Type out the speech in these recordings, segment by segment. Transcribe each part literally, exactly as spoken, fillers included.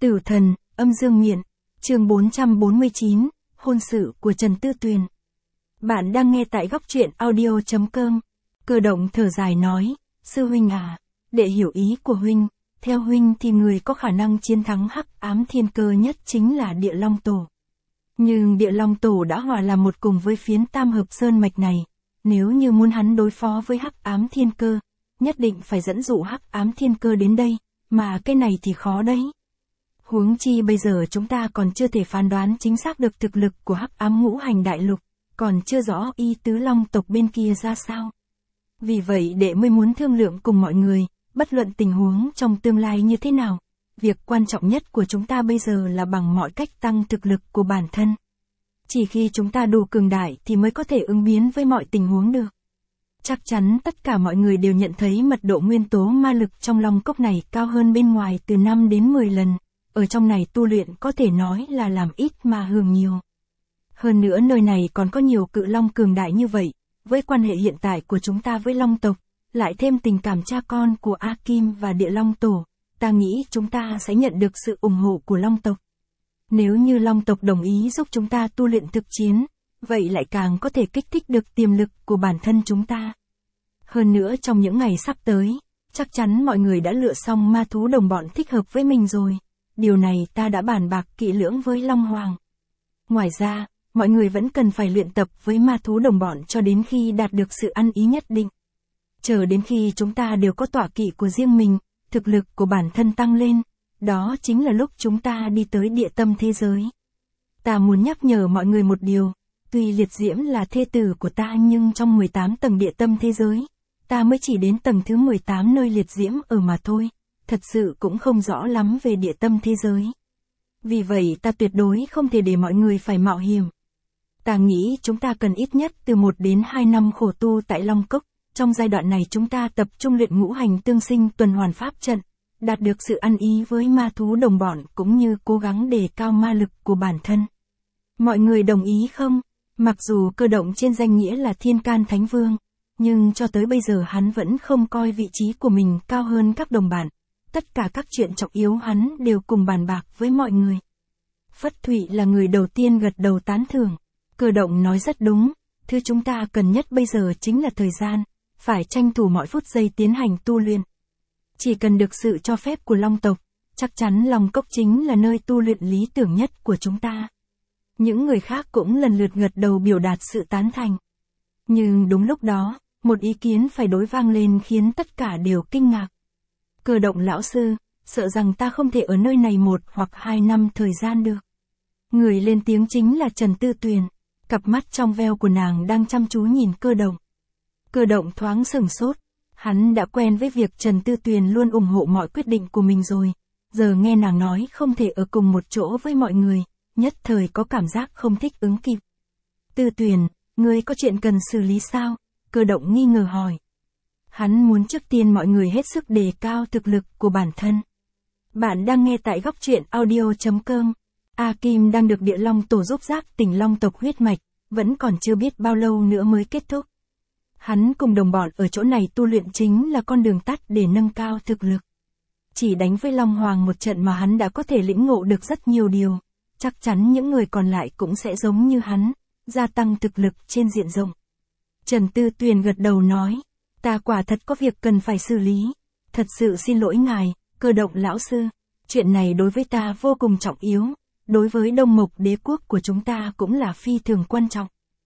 Tử thần, âm dương miện, chương bốn trăm bốn mươi chín, hôn sự của Trần Tư Tuyền. Bạn đang nghe tại góc truyện audio chấm com. Cơ động thở dài nói, sư huynh à, để hiểu ý của huynh, theo huynh thì người có khả năng chiến thắng hắc ám thiên cơ nhất chính là Địa Long Tổ. Nhưng Địa Long Tổ đã hòa làm một cùng với phiến Tam Hợp Sơn Mạch này, nếu như muốn hắn đối phó với hắc ám thiên cơ, nhất định phải dẫn dụ hắc ám thiên cơ đến đây, mà cái này thì khó đấy. Huống chi bây giờ chúng ta còn chưa thể phán đoán chính xác được thực lực của hắc ám ngũ hành đại lục, còn chưa rõ y tứ long tộc bên kia ra sao. Vì vậy đệ mới muốn thương lượng cùng mọi người, bất luận tình huống trong tương lai như thế nào, việc quan trọng nhất của chúng ta bây giờ là bằng mọi cách tăng thực lực của bản thân. Chỉ khi chúng ta đủ cường đại thì mới có thể ứng biến với mọi tình huống được. Chắc chắn tất cả mọi người đều nhận thấy mật độ nguyên tố ma lực trong long cốc này cao hơn bên ngoài từ năm đến mười lần. Ở trong này tu luyện có thể nói là làm ít mà hưởng nhiều. Hơn nữa nơi này còn có nhiều cự long cường đại như vậy, với quan hệ hiện tại của chúng ta với long tộc, lại thêm tình cảm cha con của A Kim và Địa Long Tổ, ta nghĩ chúng ta sẽ nhận được sự ủng hộ của long tộc. Nếu như long tộc đồng ý giúp chúng ta tu luyện thực chiến, vậy lại càng có thể kích thích được tiềm lực của bản thân chúng ta. Hơn nữa trong những ngày sắp tới, chắc chắn mọi người đã lựa xong ma thú đồng bọn thích hợp với mình rồi. Điều này ta đã bàn bạc kỹ lưỡng với Long Hoàng. Ngoài ra, mọi người vẫn cần phải luyện tập với ma thú đồng bọn cho đến khi đạt được sự ăn ý nhất định. Chờ đến khi chúng ta đều có tọa kỵ của riêng mình, thực lực của bản thân tăng lên, đó chính là lúc chúng ta đi tới địa tâm thế giới. Ta muốn nhắc nhở mọi người một điều, tuy liệt diễm là thê tử của ta nhưng trong mười tám tầng địa tâm thế giới, ta mới chỉ đến tầng thứ mười tám nơi liệt diễm ở mà thôi. Thật sự cũng không rõ lắm về địa tâm thế giới. Vì vậy ta tuyệt đối không thể để mọi người phải mạo hiểm. Ta nghĩ chúng ta cần ít nhất từ một đến hai năm khổ tu tại Long Cốc. Trong giai đoạn này chúng ta tập trung luyện ngũ hành tương sinh tuần hoàn pháp trận, đạt được sự ăn ý với ma thú đồng bọn cũng như cố gắng đề cao ma lực của bản thân. Mọi người đồng ý không? Mặc dù Cơ động trên danh nghĩa là Thiên Can Thánh Vương, nhưng cho tới bây giờ hắn vẫn không coi vị trí của mình cao hơn các đồng bạn. Tất cả các chuyện trọng yếu hắn đều cùng bàn bạc với mọi người. Phất Thụy là người đầu tiên gật đầu tán thưởng. Cơ động nói rất đúng, thứ chúng ta cần nhất bây giờ chính là thời gian, phải tranh thủ mọi phút giây tiến hành tu luyện. Chỉ cần được sự cho phép của Long tộc, chắc chắn Long Cốc chính là nơi tu luyện lý tưởng nhất của chúng ta. Những người khác cũng lần lượt gật đầu biểu đạt sự tán thành. Nhưng đúng lúc đó, một ý kiến phải đối vang lên khiến tất cả đều kinh ngạc. Cơ động lão sư, sợ rằng ta không thể ở nơi này một hoặc hai năm thời gian được. Người lên tiếng chính là Trần Tư Tuyền, cặp mắt trong veo của nàng đang chăm chú nhìn Cơ động. Cơ động thoáng sửng sốt, hắn đã quen với việc Trần Tư Tuyền luôn ủng hộ mọi quyết định của mình rồi, giờ nghe nàng nói không thể ở cùng một chỗ với mọi người, nhất thời có cảm giác không thích ứng kịp. Tư Tuyền, ngươi có chuyện cần xử lý sao? Cơ động nghi ngờ hỏi. Hắn muốn trước tiên mọi người hết sức đề cao thực lực của bản thân. Bạn đang nghe tại góc truyện audio chấm com. A Kim đang được Địa Long Tổ giúp giác tỉnh long tộc huyết mạch, vẫn còn chưa biết bao lâu nữa mới kết thúc. Hắn cùng đồng bọn ở chỗ này tu luyện chính là con đường tắt để nâng cao thực lực. Chỉ đánh với Long Hoàng một trận mà hắn đã có thể lĩnh ngộ được rất nhiều điều, chắc chắn những người còn lại cũng sẽ giống như hắn, gia tăng thực lực trên diện rộng. Trần Tư Tuyền gật đầu nói. Ta quả thật có việc cần phải xử lý. Thật sự xin lỗi ngài, Cơ động lão sư. Chuyện này đối với ta vô cùng trọng yếu. Đối với Đông Mộc đế quốc của chúng ta cũng là phi thường quan trọng.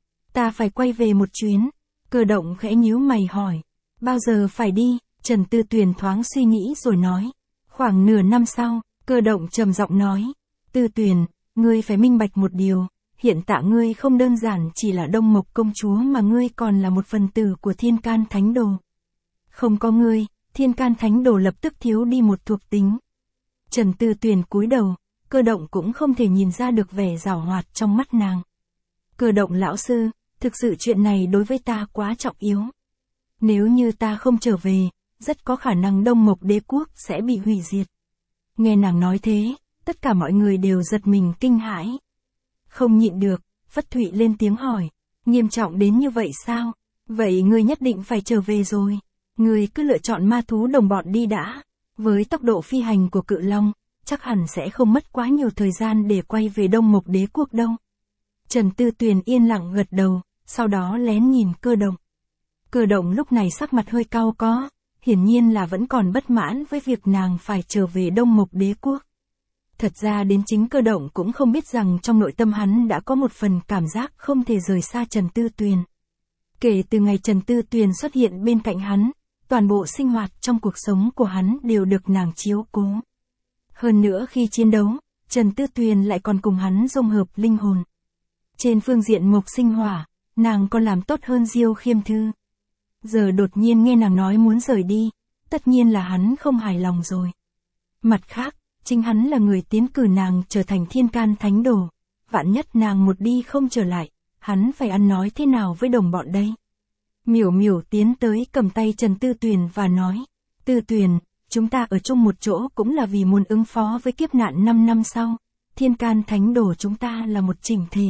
Ta phải quay về một chuyến. Cơ động khẽ nhíu mày hỏi. Bao giờ phải đi? Trần Tư Tuyền thoáng suy nghĩ rồi nói. Khoảng nửa năm sau, Cơ động trầm giọng nói. Tư Tuyền, ngươi phải minh bạch một điều. Hiện tại ngươi không đơn giản chỉ là Đông Mộc công chúa mà ngươi còn là một phần tử của Thiên Can Thánh Đồ. Không có ngươi, Thiên Can Thánh Đồ lập tức thiếu đi một thuộc tính. Trần Tư Tuyền cúi đầu, Cơ động cũng không thể nhìn ra được vẻ giảo hoạt trong mắt nàng. Cơ động lão sư, thực sự chuyện này đối với ta quá trọng yếu. Nếu như ta không trở về, rất có khả năng Đông Mộc đế quốc sẽ bị hủy diệt. Nghe nàng nói thế, tất cả mọi người đều giật mình kinh hãi. Không nhịn được, Phất Thụy lên tiếng hỏi, nghiêm trọng đến như vậy sao? Vậy ngươi nhất định phải trở về rồi. Ngươi cứ lựa chọn ma thú đồng bọn đi đã. Với tốc độ phi hành của cự long, chắc hẳn sẽ không mất quá nhiều thời gian để quay về Đông Mộc Đế quốc đâu. Trần Tư Tuyền yên lặng gật đầu, sau đó lén nhìn Cơ Động. Cơ Động lúc này sắc mặt hơi cau có, hiển nhiên là vẫn còn bất mãn với việc nàng phải trở về Đông Mộc Đế quốc. Thật ra đến chính Cơ Động cũng không biết rằng trong nội tâm hắn đã có một phần cảm giác không thể rời xa Trần Tư Tuyền. Kể từ ngày Trần Tư Tuyền xuất hiện bên cạnh hắn, toàn bộ sinh hoạt trong cuộc sống của hắn đều được nàng chiếu cố. Hơn nữa khi chiến đấu, Trần Tư Tuyền lại còn cùng hắn dung hợp linh hồn. Trên phương diện mộc sinh hỏa, nàng còn làm tốt hơn Diêu Khiêm Thư. Giờ đột nhiên nghe nàng nói muốn rời đi, tất nhiên là hắn không hài lòng rồi. Mặt khác, chính hắn là người tiến cử nàng trở thành thiên can thánh đồ, vạn nhất nàng một đi không trở lại, hắn phải ăn nói thế nào với đồng bọn đây? Miểu Miểu tiến tới cầm tay Trần Tư Tuyền và nói, Tư Tuyền, chúng ta ở chung một chỗ cũng là vì muốn ứng phó với kiếp nạn năm năm sau, thiên can thánh đồ chúng ta là một chỉnh thể.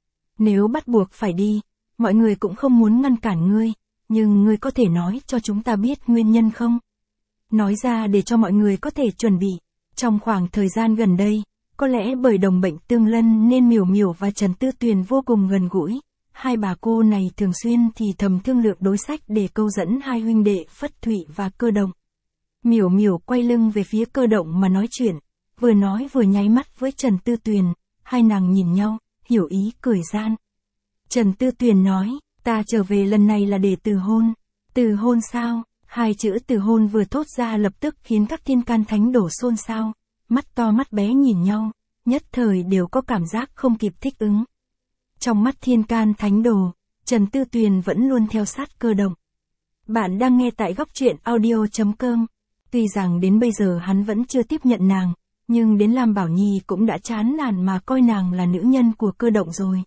Nếu bắt buộc phải đi, mọi người cũng không muốn ngăn cản ngươi, nhưng ngươi có thể nói cho chúng ta biết nguyên nhân không? Nói ra để cho mọi người có thể chuẩn bị. Trong khoảng thời gian gần đây, có lẽ bởi đồng bệnh tương lân nên Miểu Miểu và Trần Tư Tuyền vô cùng gần gũi. Hai bà cô này thường xuyên thì thầm thương lượng đối sách để câu dẫn hai huynh đệ Phất Thụy và Cơ Động. Miểu Miểu quay lưng về phía Cơ Động mà nói chuyện, vừa nói vừa nháy mắt với Trần Tư Tuyền, hai nàng nhìn nhau, hiểu ý cười gian. Trần Tư Tuyền nói, ta trở về lần này là để từ hôn. Từ hôn sao? Hai chữ từ hôn vừa thốt ra lập tức khiến các thiên can thánh đổ xôn xao, mắt to mắt bé nhìn nhau, nhất thời đều có cảm giác không kịp thích ứng. Trong mắt thiên can thánh đồ, Trần Tư Tuyền vẫn luôn theo sát Cơ Động. Bạn đang nghe tại góc truyện audio chấm com. Tuy rằng đến bây giờ hắn vẫn chưa tiếp nhận nàng, nhưng đến Lam Bảo Nhi cũng đã chán nản mà coi nàng là nữ nhân của Cơ Động rồi.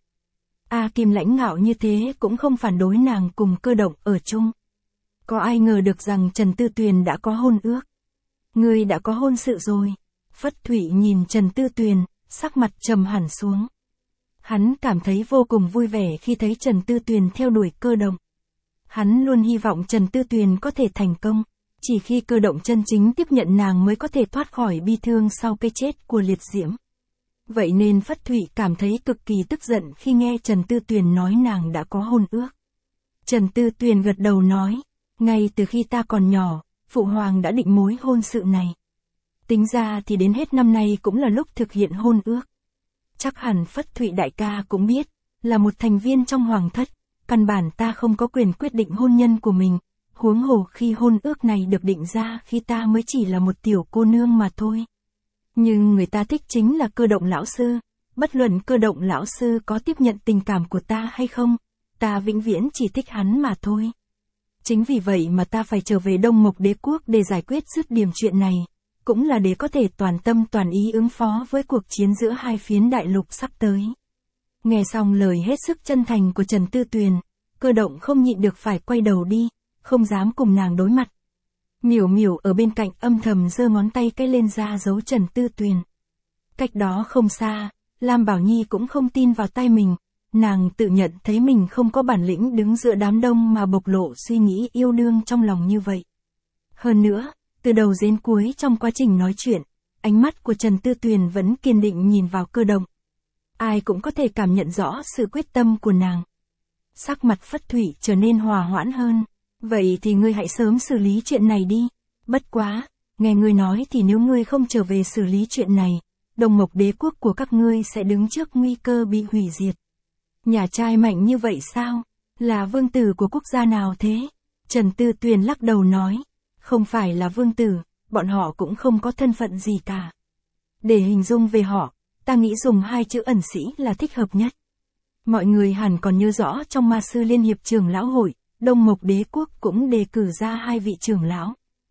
A Kim lãnh ngạo như thế cũng không phản đối nàng cùng Cơ Động ở chung. Có ai ngờ được rằng Trần Tư Tuyền đã có hôn ước. Ngươi đã có hôn sự rồi. Phất Thụy nhìn Trần Tư Tuyền, sắc mặt trầm hẳn xuống. Hắn cảm thấy vô cùng vui vẻ khi thấy Trần Tư Tuyền theo đuổi Cơ Động. Hắn luôn hy vọng Trần Tư Tuyền có thể thành công, chỉ khi Cơ Động chân chính tiếp nhận nàng mới có thể thoát khỏi bi thương sau cái chết của Liệt Diễm. Vậy nên Phất Thụy cảm thấy cực kỳ tức giận khi nghe Trần Tư Tuyền nói nàng đã có hôn ước. Trần Tư Tuyền gật đầu nói, ngay từ khi ta còn nhỏ, Phụ Hoàng đã định mối hôn sự này. Tính ra thì đến hết năm nay cũng là lúc thực hiện hôn ước. Chắc hẳn Phất Thụy đại ca cũng biết, là một thành viên trong Hoàng thất, căn bản ta không có quyền quyết định hôn nhân của mình, huống hồ khi hôn ước này được định ra khi ta mới chỉ là một tiểu cô nương mà thôi. Nhưng người ta thích chính là Cơ Động lão sư, bất luận Cơ Động lão sư có tiếp nhận tình cảm của ta hay không, ta vĩnh viễn chỉ thích hắn mà thôi. Chính vì vậy mà ta phải trở về Đông Mộc Đế quốc để giải quyết dứt điểm chuyện này, cũng là để có thể toàn tâm toàn ý ứng phó với cuộc chiến giữa hai phiến đại lục sắp tới. Nghe xong lời hết sức chân thành của Trần Tư Tuyền, Cơ Động không nhịn được phải quay đầu đi, không dám cùng nàng đối mặt. Miểu Miểu ở bên cạnh âm thầm giơ ngón tay cái lên ra dấu Trần Tư Tuyền. Cách đó không xa, Lam Bảo Nhi cũng không tin vào tai mình, nàng tự nhận thấy mình không có bản lĩnh đứng giữa đám đông mà bộc lộ suy nghĩ yêu đương trong lòng như vậy. Hơn nữa, từ đầu đến cuối trong quá trình nói chuyện, ánh mắt của Trần Tư Tuyền vẫn kiên định nhìn vào Cơ Động. Ai cũng có thể cảm nhận rõ sự quyết tâm của nàng. Sắc mặt Phất Thụy trở nên hòa hoãn hơn. Vậy thì ngươi hãy sớm xử lý chuyện này đi. Bất quá, nghe ngươi nói thì nếu ngươi không trở về xử lý chuyện này, Đông Mộc Đế quốc của các ngươi sẽ đứng trước nguy cơ bị hủy diệt. Nhà trai mạnh như vậy sao? Là vương tử của quốc gia nào thế? Trần Tư Tuyền lắc đầu nói. Không phải là vương tử, bọn họ cũng không có thân phận gì cả. Để hình dung về họ, ta nghĩ dùng hai chữ ẩn sĩ là thích hợp nhất. Mọi người hẳn còn nhớ rõ trong Ma Sư Liên Hiệp Trưởng Lão Hội, Đông Mộc Đế quốc cũng đề cử ra hai vị trưởng lão.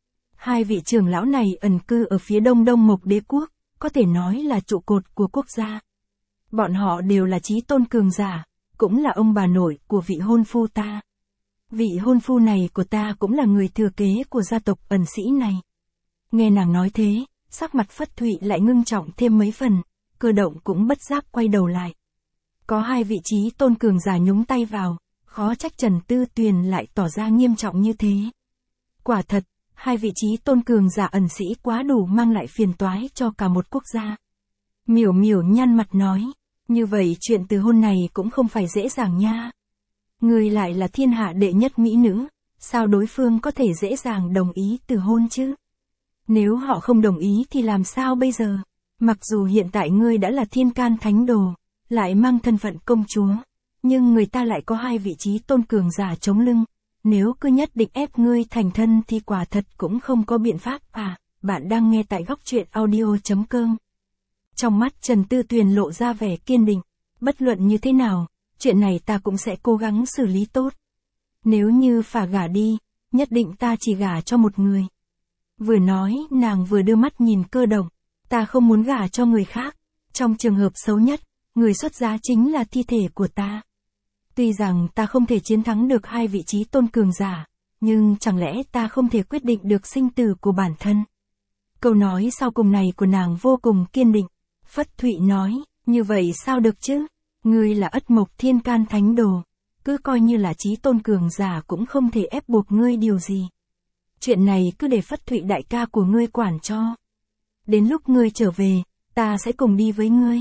Hai vị trưởng lão này ẩn cư ở phía đông Đông Mộc Đế quốc, có thể nói là trụ cột của quốc gia. Bọn họ đều là chí tôn cường giả, cũng là ông bà nội của vị hôn phu ta. Vị hôn phu này của ta cũng là người thừa kế của gia tộc ẩn sĩ này. Nghe nàng nói thế, sắc mặt Phất Thụy lại ngưng trọng thêm mấy phần, Cơ Động cũng bất giác quay đầu lại. Có hai vị chí tôn cường giả nhúng tay vào, khó trách Trần Tư Tuyền lại tỏ ra nghiêm trọng như thế. Quả thật, hai vị trí tôn cường giả ẩn sĩ quá đủ mang lại phiền toái cho cả một quốc gia. Miểu miểu nhăn mặt nói, như vậy chuyện từ hôn này cũng không phải dễ dàng nha. Ngươi lại là thiên hạ đệ nhất mỹ nữ, sao đối phương có thể dễ dàng đồng ý từ hôn chứ? Nếu họ không đồng ý thì làm sao bây giờ? Mặc dù hiện tại ngươi đã là thiên can thánh đồ, lại mang thân phận công chúa, nhưng người ta lại có hai vị trí tôn cường giả chống lưng. Nếu cứ nhất định ép ngươi thành thân thì quả thật cũng không có biện pháp à. Bạn đang nghe tại góc truyện audio chấm com. Trong mắt Trần Tư Tuyền lộ ra vẻ kiên định. Bất luận như thế nào, chuyện này ta cũng sẽ cố gắng xử lý tốt. Nếu như phả gả đi, nhất định ta chỉ gả cho một người. Vừa nói, nàng vừa đưa mắt nhìn Cơ Động. Ta không muốn gả cho người khác. Trong trường hợp xấu nhất, người xuất giá chính là thi thể của ta. Tuy rằng ta không thể chiến thắng được hai vị trí tôn cường giả, nhưng chẳng lẽ ta không thể quyết định được sinh tử của bản thân. Câu nói sau cùng này của nàng vô cùng kiên định. Phất Thụy nói, như vậy sao được chứ? Ngươi là Ất Mộc thiên can thánh đồ, cứ coi như là trí tôn cường giả cũng không thể ép buộc ngươi điều gì. Chuyện này cứ để Phất Thụy đại ca của ngươi quản cho. Đến lúc ngươi trở về, ta sẽ cùng đi với ngươi.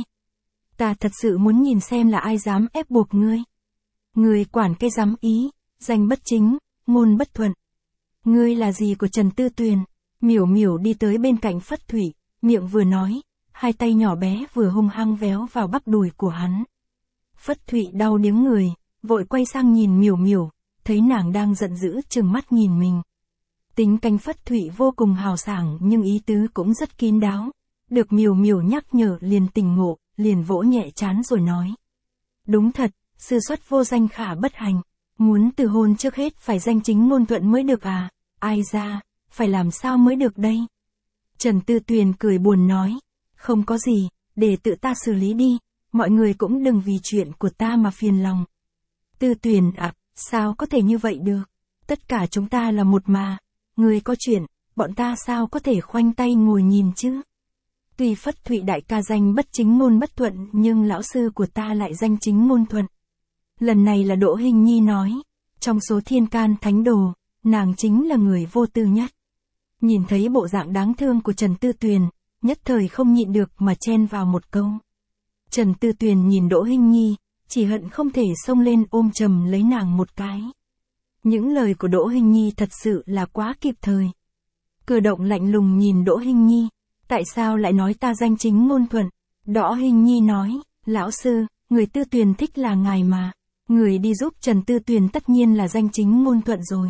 Ta thật sự muốn nhìn xem là ai dám ép buộc ngươi. Ngươi quản cái dám ý, danh bất chính, ngôn bất thuận. Ngươi là gì của Trần Tư Tuyền? Miểu miểu đi tới bên cạnh Phất Thụy, miệng vừa nói, hai tay nhỏ bé vừa hung hăng véo vào bắp đùi của hắn. Phất Thụy đau điếng người, vội quay sang nhìn miểu miểu, thấy nàng đang giận dữ trừng mắt nhìn mình. Tính cách Phất Thụy vô cùng hào sảng nhưng ý tứ cũng rất kín đáo. Được miểu miểu nhắc nhở liền tỉnh ngộ, liền vỗ nhẹ trán rồi nói. Đúng thật, sư xuất vô danh khả bất hành. Muốn từ hôn trước hết phải danh chính ngôn thuận mới được à, ai ra, phải làm sao mới được đây? Trần Tư Tuyền cười buồn nói, không có gì, để tự ta xử lý đi, mọi người cũng đừng vì chuyện của ta mà phiền lòng. Tư Tuyền ạ, à, sao có thể như vậy được? Tất cả chúng ta là một mà, người có chuyện, bọn ta sao có thể khoanh tay ngồi nhìn chứ? Tuy Phất Thụy đại ca danh bất chính ngôn bất thuận nhưng lão sư của ta lại danh chính ngôn thuận. Lần này là Đỗ Hình Nhi nói, trong số thiên can thánh đồ, nàng chính là người vô tư nhất. Nhìn thấy bộ dạng đáng thương của Trần Tư Tuyền, nhất thời không nhịn được mà chen vào một câu. Trần Tư Tuyền nhìn Đỗ Hình Nhi, chỉ hận không thể xông lên ôm chầm lấy nàng một cái. Những lời của Đỗ Hình Nhi thật sự là quá kịp thời. Cơ Động lạnh lùng nhìn Đỗ Hình Nhi, tại sao lại nói ta danh chính ngôn thuận? Đỗ Hình Nhi nói, lão sư, người Tư Tuyền thích là ngài mà. Người đi giúp Trần Tư Tuyền tất nhiên là danh chính ngôn thuận rồi.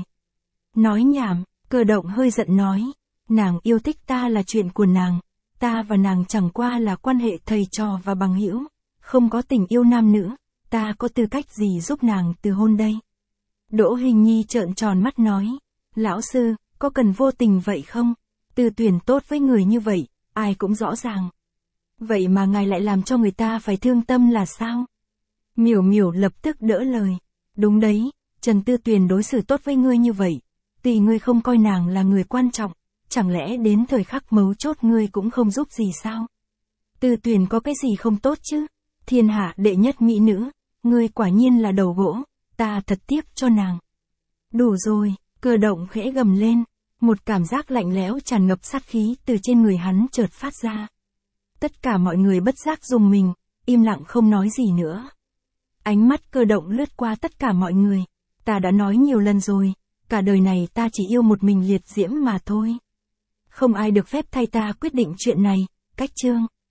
Nói nhảm, Cơ Động hơi giận nói, nàng yêu thích ta là chuyện của nàng, ta và nàng chẳng qua là quan hệ thầy trò và bằng hữu, không có tình yêu nam nữ, ta có tư cách gì giúp nàng từ hôn đây? Đỗ Hình Nhi trợn tròn mắt nói, lão sư, có cần vô tình vậy không? Tư Tuyền tốt với người như vậy, ai cũng rõ ràng. Vậy mà ngài lại làm cho người ta phải thương tâm là sao? Miểu miểu lập tức đỡ lời. Đúng đấy, Trần Tư Tuyền đối xử tốt với ngươi như vậy. Tuy ngươi không coi nàng là người quan trọng, chẳng lẽ đến thời khắc mấu chốt ngươi cũng không giúp gì sao? Tư Tuyền có cái gì không tốt chứ? Thiên hạ đệ nhất mỹ nữ, ngươi quả nhiên là đầu gỗ, ta thật tiếc cho nàng. Đủ rồi, Cơ Động khẽ gầm lên, một cảm giác lạnh lẽo tràn ngập sát khí từ trên người hắn chợt phát ra. Tất cả mọi người bất giác rùng mình, im lặng không nói gì nữa. Ánh mắt Cơ Động lướt qua tất cả mọi người. Ta đã nói nhiều lần rồi, cả đời này ta chỉ yêu một mình Liệt Diễm mà thôi. Không ai được phép thay ta quyết định chuyện này, cách chương.